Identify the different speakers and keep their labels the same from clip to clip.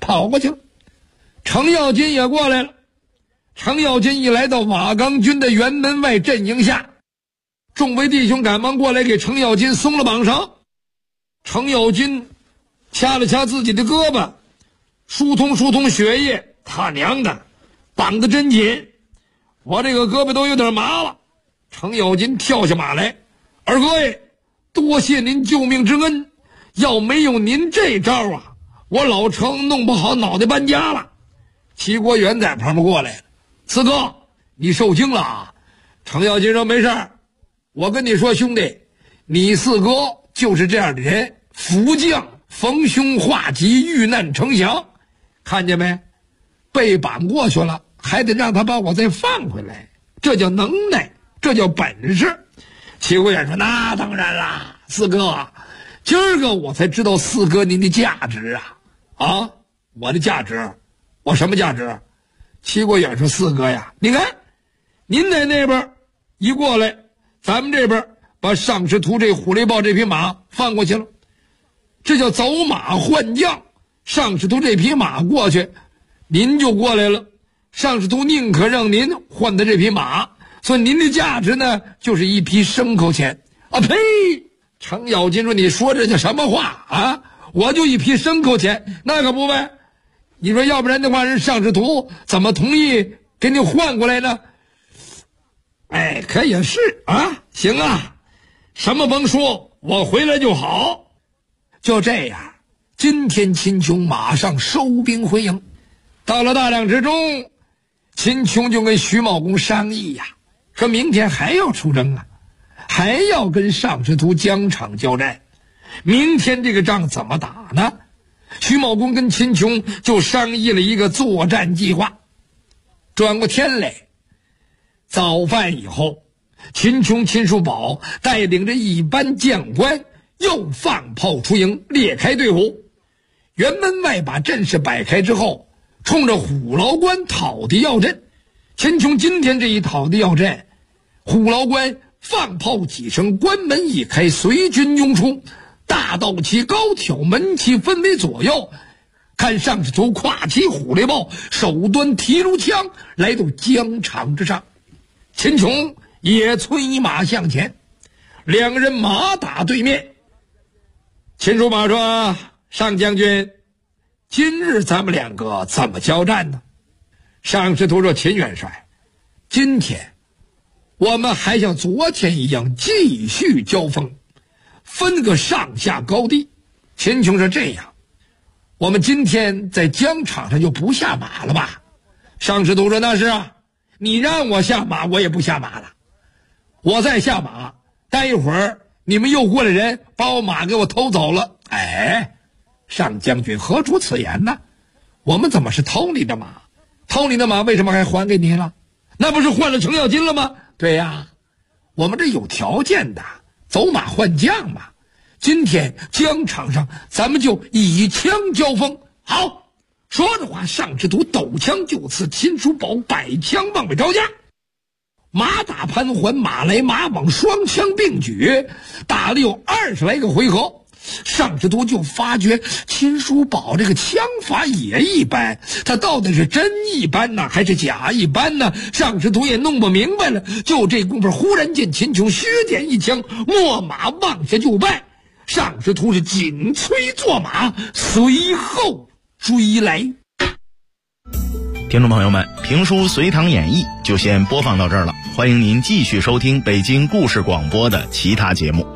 Speaker 1: 跑过去了。程咬金也过来了。程咬金一来到瓦岗军的辕门外阵营下，众位弟兄赶忙过来给程咬金松了绑绳。程咬金掐了掐自己的胳膊，疏通血液，他娘的，绑得真紧，我这个胳膊都有点麻了。程咬金跳下马来，二哥爷，多谢您救命之恩，要没有您这招啊，我老程弄不好脑袋搬家了。齐国远在旁边过来了，四哥，你受惊了啊？程咬金说没事儿，我跟你说兄弟，你四哥就是这样的人，福将逢凶化吉，遇难成祥，看见没？被绑过去了，还得让他把我再放回来，这叫能耐，这叫本事。齐国远说那当然啦，四哥，今儿个我才知道四哥您的价值啊！我的价值，我什么价值？齐国远说四哥呀，你看您在那边一过来，咱们这边把上师图这虎雷豹这匹马放过去了，这叫走马换将。上师图这匹马过去，您就过来了，上师图宁可让您换的这匹马，所以您的价值呢就是一匹牲口钱啊！呸！程咬金说你说这叫什么话啊？我就一匹牲口钱，那可不呗。你说要不然的话，人上师图怎么同意给你换过来呢？哎，可也是啊，行啊，什么甭说，我回来就好。就这样，今天秦琼马上收兵回营。到了大梁之中，秦琼就跟徐茂公商议呀，说明天还要出征啊，还要跟上师图疆场交战。明天这个仗怎么打呢？徐茂公跟秦琼就商议了一个作战计划。转过天来，早饭以后，秦琼、秦叔宝带领着一班将官又放炮出营，列开队伍。辕门外把阵势摆开之后，冲着虎牢关讨敌要阵。秦琼今天这一讨敌要阵，虎牢关放炮几声，关门一开，随军拥出，大道旗高挑，门旗分为左右，看上师图跨骑虎雷豹，手端提炉枪来到疆场之上。秦琼也催马向前，两个人马打对面。秦叔宝说，上将军，今日咱们两个怎么交战呢？上师图说，秦元帅，今天我们还像昨天一样继续交锋，分个上下高低。秦琼说，这样我们今天在疆场上就不下马了吧？上师图说，那是啊，你让我下马我也不下马了，我再下马待一会儿你们又过来人把我马给我偷走了。哎，上将军何出此言呢？我们怎么是偷你的马？偷你的马为什么还还给你了？那不是换了程咬金了吗？对呀，我们这有条件的，走马换将嘛。今天疆场上咱们就以枪交锋。好，说着话，上师图抖枪就刺，秦叔宝摆枪往外招架。马打盘桓，马来马往，双枪并举，打了有20来个回合。上师图就发觉秦叔宝这个枪法也一般，他到底是真一般呢还是假一般呢？上师图也弄不明白了。就这功夫，忽然见秦琼削点一枪，没马往下就拜。上师图是紧催坐马，随后追来。
Speaker 2: 听众朋友们，评书《隋唐演义》就先播放到这儿了，欢迎您继续收听北京故事广播的其他节目。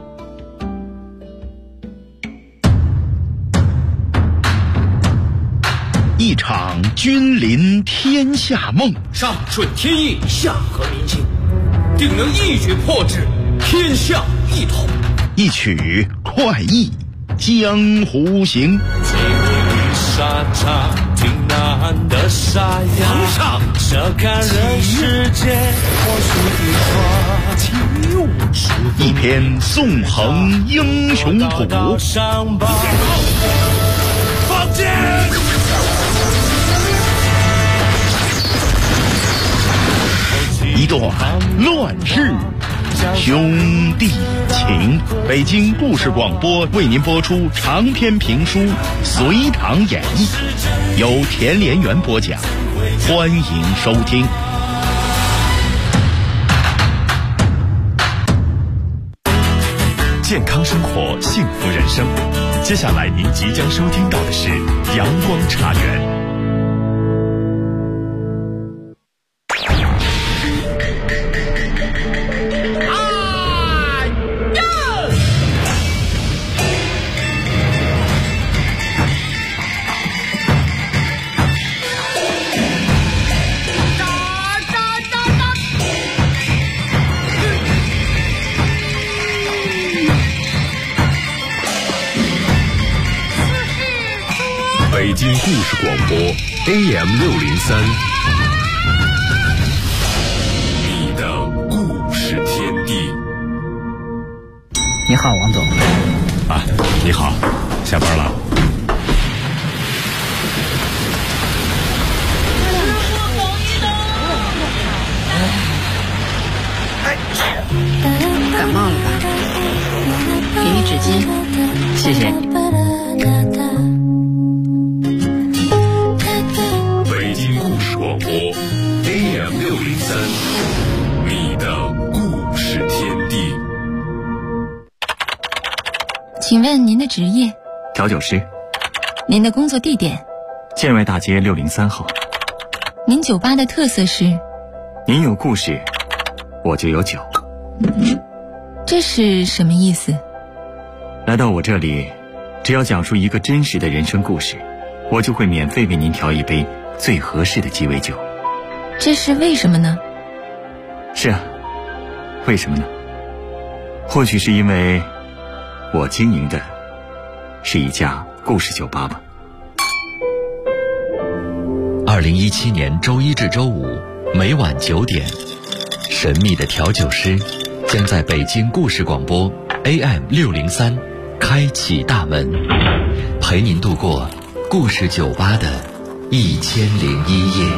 Speaker 2: 一场君临天下梦，
Speaker 3: 上顺天意，下合民心，定能一举破之，天下一统。
Speaker 2: 一曲快意江湖行。
Speaker 4: 沙场挺难的沙哑，
Speaker 3: 皇上
Speaker 4: 这看人世间或许一话，
Speaker 2: 一篇纵横英雄谱，
Speaker 4: 放箭，
Speaker 2: 一段乱世兄弟情。北京故事广播为您播出长篇评书《隋唐演义》，由田连元播讲，欢迎收听。
Speaker 5: 健康生活，幸福人生。接下来您即将收听到的是阳光茶园。北京故事广播 AM603， 你的故事天地。
Speaker 6: 你好，王总。
Speaker 5: 啊，你好，下班了。
Speaker 6: 感冒了吧？给你纸巾，谢谢你。
Speaker 5: 北京故事广播 AM603， 你的故事天地。
Speaker 7: 请问您的职业？
Speaker 8: 调酒师。
Speaker 7: 您的工作地点？
Speaker 8: 建外大街603号。
Speaker 7: 您酒吧的特色是？
Speaker 8: 您有故事，我就有酒。
Speaker 7: 这是什么意思？
Speaker 8: 来到我这里，只要讲述一个真实的人生故事，我就会免费为您调一杯最合适的鸡尾酒。
Speaker 7: 这是为什么呢？
Speaker 8: 是啊，为什么呢？或许是因为我经营的是一家故事酒吧吧。
Speaker 9: 2017年周一至周五每晚9点，神秘的调酒师将在北京故事广播 AM603 开启大门，陪您度过故事酒吧的1001夜。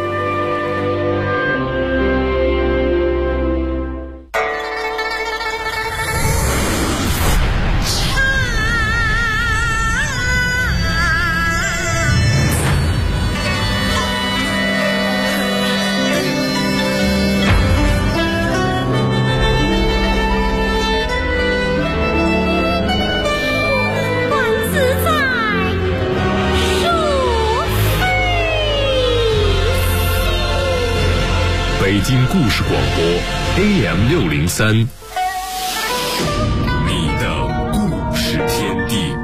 Speaker 5: 北京故事广播 AM603， 你的故事天地。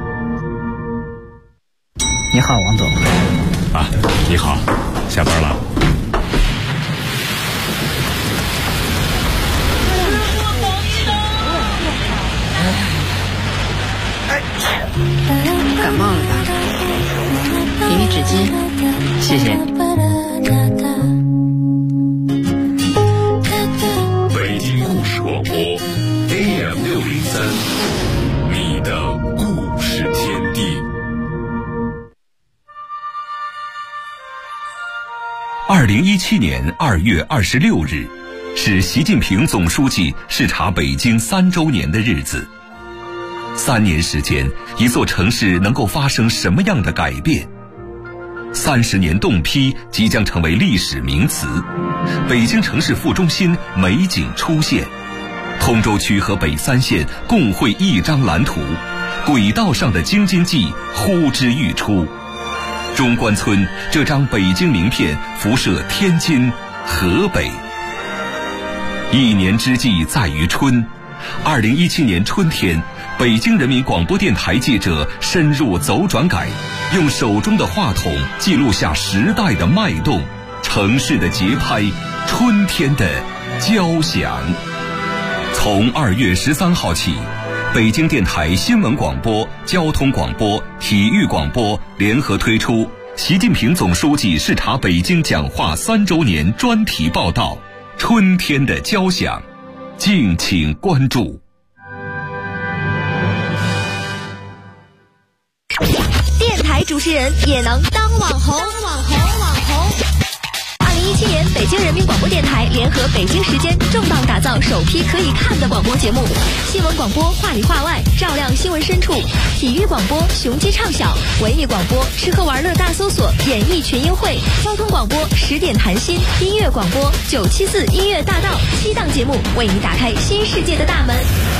Speaker 6: 你好，王总。
Speaker 5: 啊，你好，下班了。
Speaker 6: 感冒了吧？给你纸巾，谢谢你。
Speaker 5: 北京故事广播 AM603， 你的故事天地。2017年2月26日，是习近平总书记视察北京3周年的日子。3年时间，一座城市能够发生什么样的改变？30年冻批即将成为历史名词，北京城市副中心美景出现，通州区和北3县共绘一张蓝图，轨道上的京津冀呼之欲出。中关村这张北京名片辐射天津、河北。一年之计在于春，2017年春天，北京人民广播电台记者深入走转改，用手中的话筒记录下时代的脉动，城市的节拍，春天的交响。从2月13号起，北京电台新闻广播、交通广播、体育广播联合推出习近平总书记视察北京讲话3周年专题报道《春天的交响》，敬请关注。
Speaker 10: 电台主持人也能当网红。 2017年，北京人民广播电台联合北京时间重磅打造首批可以看的广播节目：新闻广播话里话外，照亮新闻深处；体育广播雄鸡唱响；文艺广播吃喝玩乐大搜索，演艺群英会；交通广播10点谈心；音乐广播974音乐大道，7档节目为你打开新世界的大门。